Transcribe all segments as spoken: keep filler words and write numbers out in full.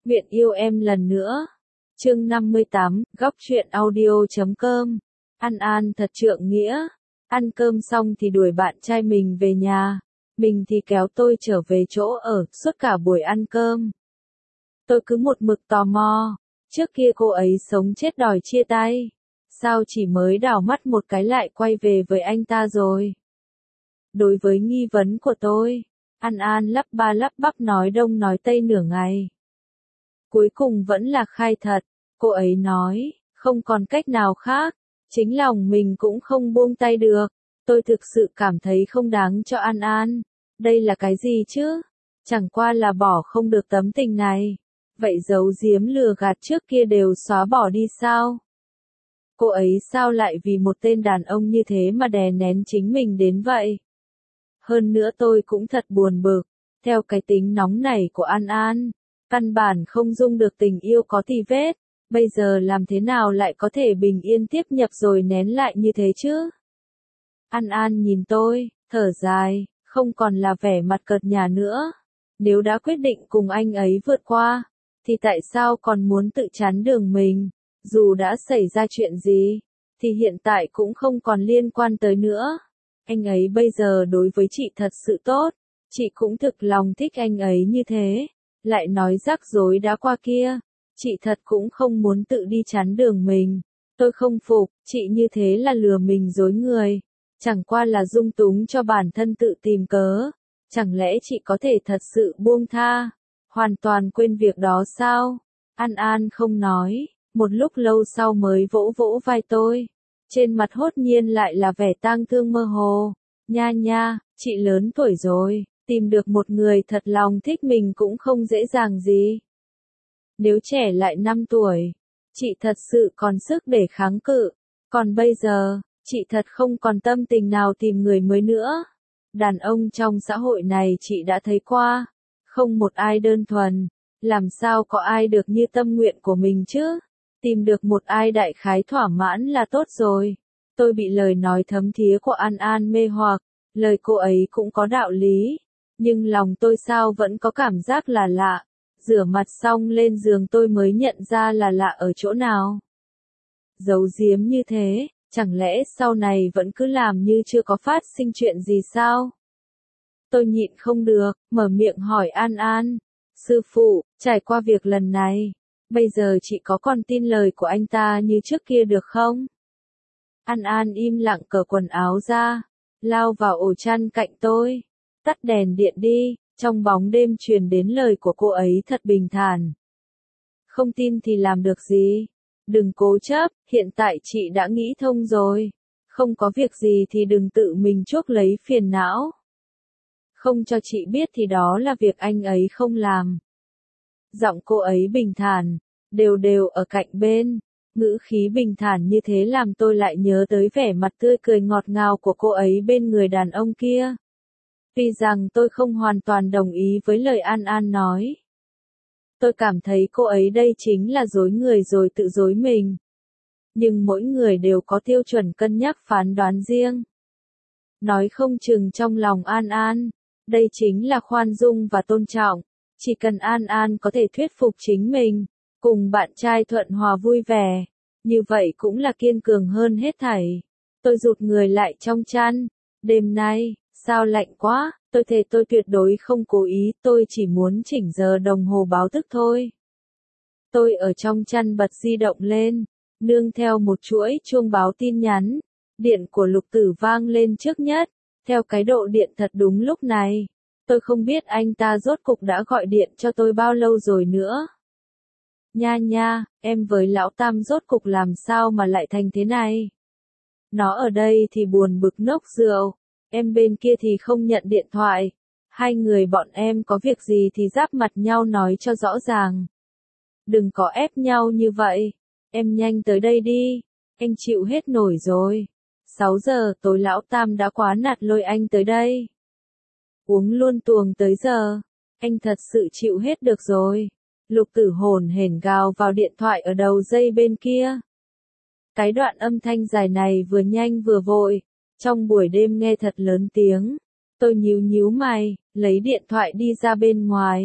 Nguyện yêu em lần nữa. Chương năm mươi tám, góc truyện audio chấm com. An An thật trượng nghĩa. Ăn cơm xong thì đuổi bạn trai mình về nhà. Mình thì kéo tôi trở về chỗ ở, suốt cả buổi ăn cơm. Tôi cứ một mực tò mò. Trước kia cô ấy sống chết đòi chia tay. Sao chỉ mới đảo mắt một cái lại quay về với anh ta rồi? Đối với nghi vấn của tôi, An An lắp ba lắp bắp nói đông nói tây nửa ngày. Cuối cùng vẫn là khai thật, cô ấy nói, không còn cách nào khác, chính lòng mình cũng không buông tay được. Tôi thực sự cảm thấy không đáng cho An An. Đây là cái gì chứ? Chẳng qua là bỏ không được tấm tình này. Vậy giấu giếm lừa gạt trước kia đều xóa bỏ đi sao? Cô ấy sao lại vì một tên đàn ông như thế mà đè nén chính mình đến vậy? Hơn nữa tôi cũng thật buồn bực, theo cái tính nóng nảy của An An, căn bản không dung được tình yêu có tì vết, bây giờ làm thế nào lại có thể bình yên tiếp nhập rồi nén lại như thế chứ? An An nhìn tôi, thở dài, không còn là vẻ mặt cợt nhả nữa. Nếu đã quyết định cùng anh ấy vượt qua, thì tại sao còn muốn tự chắn đường mình? Dù đã xảy ra chuyện gì, thì hiện tại cũng không còn liên quan tới nữa. Anh ấy bây giờ đối với chị thật sự tốt, chị cũng thực lòng thích anh ấy như thế. Lại nói rắc rối đã qua kia, chị thật cũng không muốn tự đi chắn đường mình. Tôi không phục, chị như thế là lừa mình dối người. Chẳng qua là dung túng cho bản thân tự tìm cớ. Chẳng lẽ chị có thể thật sự buông tha, hoàn toàn quên việc đó sao? An An không nói, một lúc lâu sau mới vỗ vỗ vai tôi. Trên mặt hốt nhiên lại là vẻ tang thương mơ hồ. Nha nha, chị lớn tuổi rồi, tìm được một người thật lòng thích mình cũng không dễ dàng gì. Nếu trẻ lại năm tuổi, chị thật sự còn sức để kháng cự. Còn bây giờ, chị thật không còn tâm tình nào tìm người mới nữa. Đàn ông trong xã hội này chị đã thấy qua, không một ai đơn thuần, làm sao có ai được như tâm nguyện của mình chứ? Tìm được một ai đại khái thỏa mãn là tốt rồi. Tôi bị lời nói thấm thía của An An mê hoặc, lời cô ấy cũng có đạo lý, nhưng lòng tôi sao vẫn có cảm giác là lạ. Rửa mặt xong lên giường tôi mới nhận ra là lạ ở chỗ nào. Giấu giếm như thế, chẳng lẽ sau này vẫn cứ làm như chưa có phát sinh chuyện gì sao? Tôi nhịn không được, mở miệng hỏi An An. Sư phụ, trải qua việc lần này, bây giờ chị có còn tin lời của anh ta như trước kia được không? An An im lặng cởi quần áo ra, lao vào ổ chăn cạnh tôi. Tắt đèn điện đi, trong bóng đêm truyền đến lời của cô ấy thật bình thản. Không tin thì làm được gì? Đừng cố chấp, hiện tại chị đã nghĩ thông rồi. Không có việc gì thì đừng tự mình chuốc lấy phiền não. Không cho chị biết thì đó là việc anh ấy không làm. Giọng cô ấy bình thản, đều đều ở cạnh bên. Ngữ khí bình thản như thế làm tôi lại nhớ tới vẻ mặt tươi cười ngọt ngào của cô ấy bên người đàn ông kia. Tuy rằng tôi không hoàn toàn đồng ý với lời An An nói. Tôi cảm thấy cô ấy đây chính là dối người rồi tự dối mình. Nhưng mỗi người đều có tiêu chuẩn cân nhắc phán đoán riêng. Nói không chừng trong lòng An An, đây chính là khoan dung và tôn trọng. Chỉ cần An An có thể thuyết phục chính mình, cùng bạn trai thuận hòa vui vẻ, như vậy cũng là kiên cường hơn hết thảy. Tôi rụt người lại trong chăn. Đêm nay, sao lạnh quá, tôi thề tôi tuyệt đối không cố ý, tôi chỉ muốn chỉnh giờ đồng hồ báo thức thôi. Tôi ở trong chăn bật di động lên, nương theo một chuỗi chuông báo tin nhắn. Điện của Lục Tử vang lên trước nhất, theo cái độ điện thật đúng lúc này. Tôi không biết anh ta rốt cục đã gọi điện cho tôi bao lâu rồi nữa. Nha nha, em với lão Tam rốt cục làm sao mà lại thành thế này? Nó ở đây thì buồn bực nốc rượu, em bên kia thì không nhận điện thoại. Hai người bọn em có việc gì thì giáp mặt nhau nói cho rõ ràng. Đừng có ép nhau như vậy, em nhanh tới đây đi, anh chịu hết nổi rồi. Sáu giờ tối lão Tam đã quá nạt lôi anh tới đây. Uống luôn tuồng tới giờ, anh thật sự chịu hết được rồi. Lục Tử hồn hển gào vào điện thoại ở đầu dây bên kia. Cái đoạn âm thanh dài này vừa nhanh vừa vội, trong buổi đêm nghe thật lớn tiếng. Tôi nhíu nhíu mày, lấy điện thoại đi ra bên ngoài.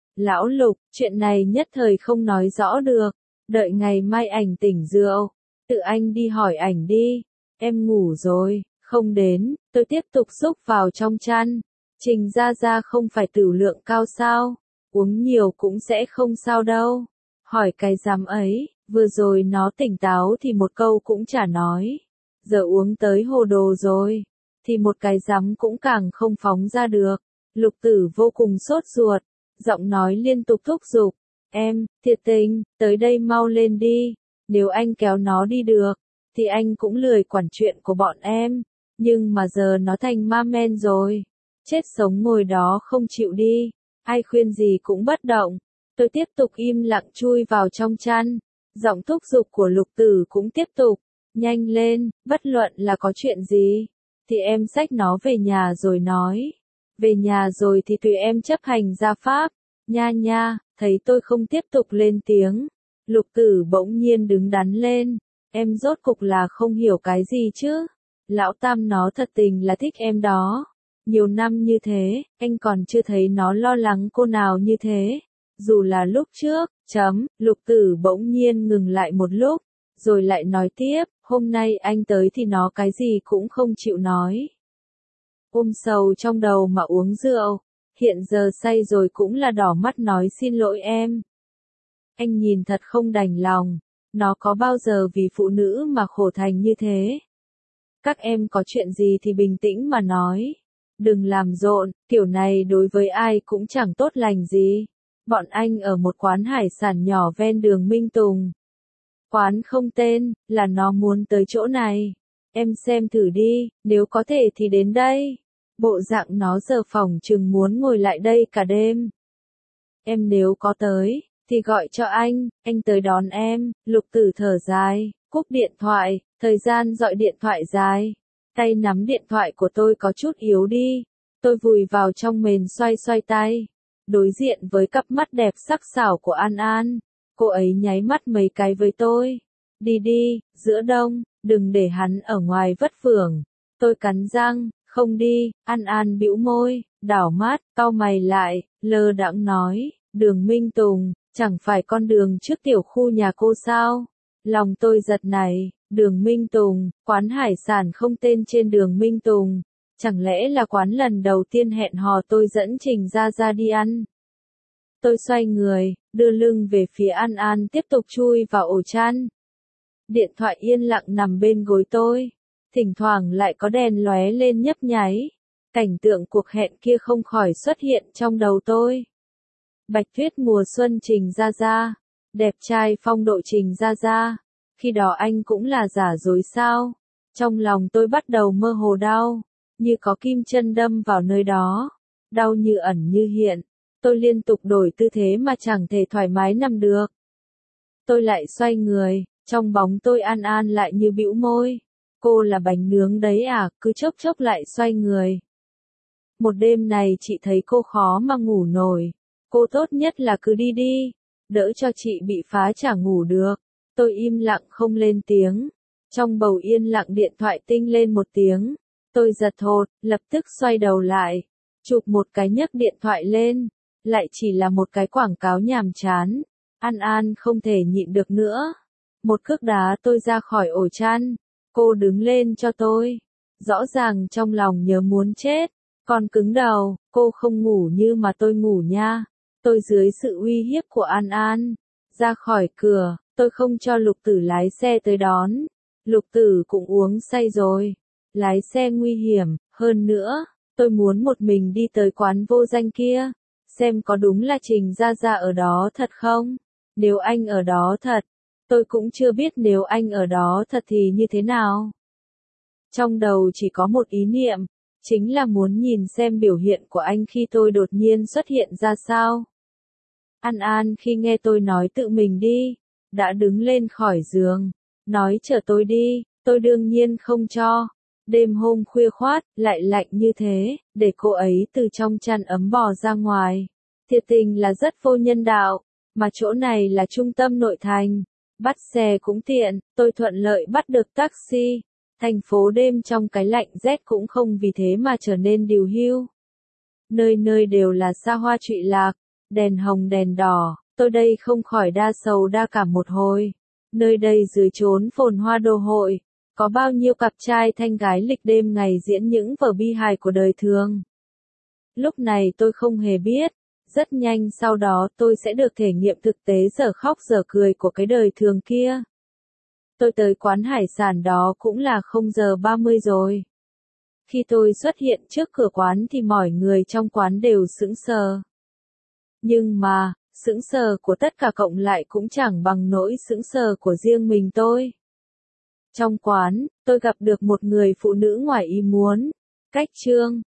Lão Lục, chuyện này nhất thời không nói rõ được, đợi ngày mai ảnh tỉnh rượu, tự anh đi hỏi ảnh đi, em ngủ rồi, không đến, tôi tiếp tục xúc vào trong chăn. Trình Gia Gia không phải tửu lượng cao sao, uống nhiều cũng sẽ không sao đâu. Hỏi cái dám ấy, vừa rồi nó tỉnh táo thì một câu cũng chả nói. Giờ uống tới hồ đồ rồi, thì một cái dám cũng càng không phóng ra được. Lục Tử vô cùng sốt ruột, giọng nói liên tục thúc giục. Em, thiệt tình, tới đây mau lên đi. Nếu anh kéo nó đi được, thì anh cũng lười quản chuyện của bọn em. Nhưng mà giờ nó thành ma men rồi. Chết sống ngồi đó không chịu đi. Ai khuyên gì cũng bất động. Tôi tiếp tục im lặng chui vào trong chăn. Giọng thúc giục của Lục Tử cũng tiếp tục. Nhanh lên, bất luận là có chuyện gì, thì em xách nó về nhà rồi nói. Về nhà rồi thì tùy em chấp hành gia pháp. Nha nha, thấy tôi không tiếp tục lên tiếng. Lục Tử bỗng nhiên đứng đắn lên. Em rốt cục là không hiểu cái gì chứ. Lão Tam nó thật tình là thích em đó. Nhiều năm như thế, anh còn chưa thấy nó lo lắng cô nào như thế. Dù là lúc trước, chấm, Lục Tử bỗng nhiên ngừng lại một lúc, rồi lại nói tiếp, hôm nay anh tới thì nó cái gì cũng không chịu nói. Ôm sầu trong đầu mà uống rượu, hiện giờ say rồi cũng là đỏ mắt nói xin lỗi em. Anh nhìn thật không đành lòng, nó có bao giờ vì phụ nữ mà khổ thành như thế. Các em có chuyện gì thì bình tĩnh mà nói. Đừng làm rộn, kiểu này đối với ai cũng chẳng tốt lành gì. Bọn anh ở một quán hải sản nhỏ ven đường Minh Tùng. Quán không tên, là nó muốn tới chỗ này. Em xem thử đi, nếu có thể thì đến đây. Bộ dạng nó giờ phòng chừng muốn ngồi lại đây cả đêm. Em nếu có tới, thì gọi cho anh, anh tới đón em. Lục Tử thở dài, cúp điện thoại, thời gian gọi điện thoại dài. Tay nắm điện thoại của tôi có chút yếu đi. Tôi vùi vào trong mền xoay xoay tay. Đối diện với cặp mắt đẹp sắc sảo của An An. Cô ấy nháy mắt mấy cái với tôi. Đi đi, giữa đông, đừng để hắn ở ngoài vất vưởng. Tôi cắn răng, không đi. An An bĩu môi, đảo mắt, cau mày lại, lơ đãng nói, đường Minh Tùng, chẳng phải con đường trước tiểu khu nhà cô sao? Lòng tôi giật này, đường Minh Tùng, quán hải sản không tên trên đường Minh Tùng. Chẳng lẽ là quán lần đầu tiên hẹn hò tôi dẫn Trình Gia Gia đi ăn? Tôi xoay người, đưa lưng về phía An An tiếp tục chui vào ổ chăn. Điện thoại yên lặng nằm bên gối tôi. Thỉnh thoảng lại có đèn lóe lên nhấp nháy. Cảnh tượng cuộc hẹn kia không khỏi xuất hiện trong đầu tôi. Bạch tuyết mùa xuân Trình Gia Gia. Đẹp trai phong độ Trình Gia Gia. Khi đó anh cũng là giả dối sao? Trong lòng tôi bắt đầu mơ hồ đau. Như có kim chân đâm vào nơi đó. Đau như ẩn như hiện. Tôi liên tục đổi tư thế mà chẳng thể thoải mái nằm được. Tôi lại xoay người, trong bóng tôi An An lại như bĩu môi. Cô là bánh nướng đấy à, cứ chốc chốc lại xoay người. Một đêm này chị thấy cô khó mà ngủ nổi. Cô tốt nhất là cứ đi đi, đỡ cho chị bị phá chả ngủ được. Tôi im lặng không lên tiếng. Trong bầu yên lặng điện thoại tinh lên một tiếng. Tôi giật thột, lập tức xoay đầu lại. Chụp một cái nhấc điện thoại lên. Lại chỉ là một cái quảng cáo nhàm chán. An An không thể nhịn được nữa. Một cước đá tôi ra khỏi ổ chăn. Cô đứng lên cho tôi. Rõ ràng trong lòng nhớ muốn chết. Còn cứng đầu, cô không ngủ như mà tôi ngủ nha. Tôi dưới sự uy hiếp của An An. Ra khỏi cửa, tôi không cho Lục Tử lái xe tới đón. Lục Tử cũng uống say rồi. Lái xe nguy hiểm, hơn nữa, tôi muốn một mình đi tới quán vô danh kia. Xem có đúng là Trình Gia Gia ở đó thật không? Nếu anh ở đó thật, tôi cũng chưa biết nếu anh ở đó thật thì như thế nào. Trong đầu chỉ có một ý niệm, chính là muốn nhìn xem biểu hiện của anh khi tôi đột nhiên xuất hiện ra sao. An An khi nghe tôi nói tự mình đi, đã đứng lên khỏi giường, nói chở tôi đi, tôi đương nhiên không cho. Đêm hôm khuya khoát, lại lạnh như thế, để cô ấy từ trong chăn ấm bò ra ngoài. Thiệt tình là rất vô nhân đạo, mà chỗ này là trung tâm nội thành. Bắt xe cũng tiện, tôi thuận lợi bắt được taxi. Thành phố đêm trong cái lạnh rét cũng không vì thế mà trở nên điều hưu. Nơi nơi đều là xa hoa trụy lạc, Đèn hồng đèn đỏ, tôi đây không khỏi đa sầu đa cảm một hồi. Nơi đây dưới chốn phồn hoa đô hội, có bao nhiêu cặp trai thanh gái lịch đêm ngày diễn những vở bi hài của đời thường. Lúc này tôi không hề biết, rất nhanh sau đó tôi sẽ được thể nghiệm thực tế dở khóc dở cười của cái đời thường kia. Tôi tới quán hải sản đó cũng là không giờ ba mươi rồi. Khi tôi xuất hiện trước cửa quán thì mọi người trong quán đều sững sờ. Nhưng mà, sững sờ của tất cả cộng lại cũng chẳng bằng nỗi sững sờ của riêng mình tôi. Trong quán, tôi gặp được một người phụ nữ ngoài ý muốn. Cách Trương,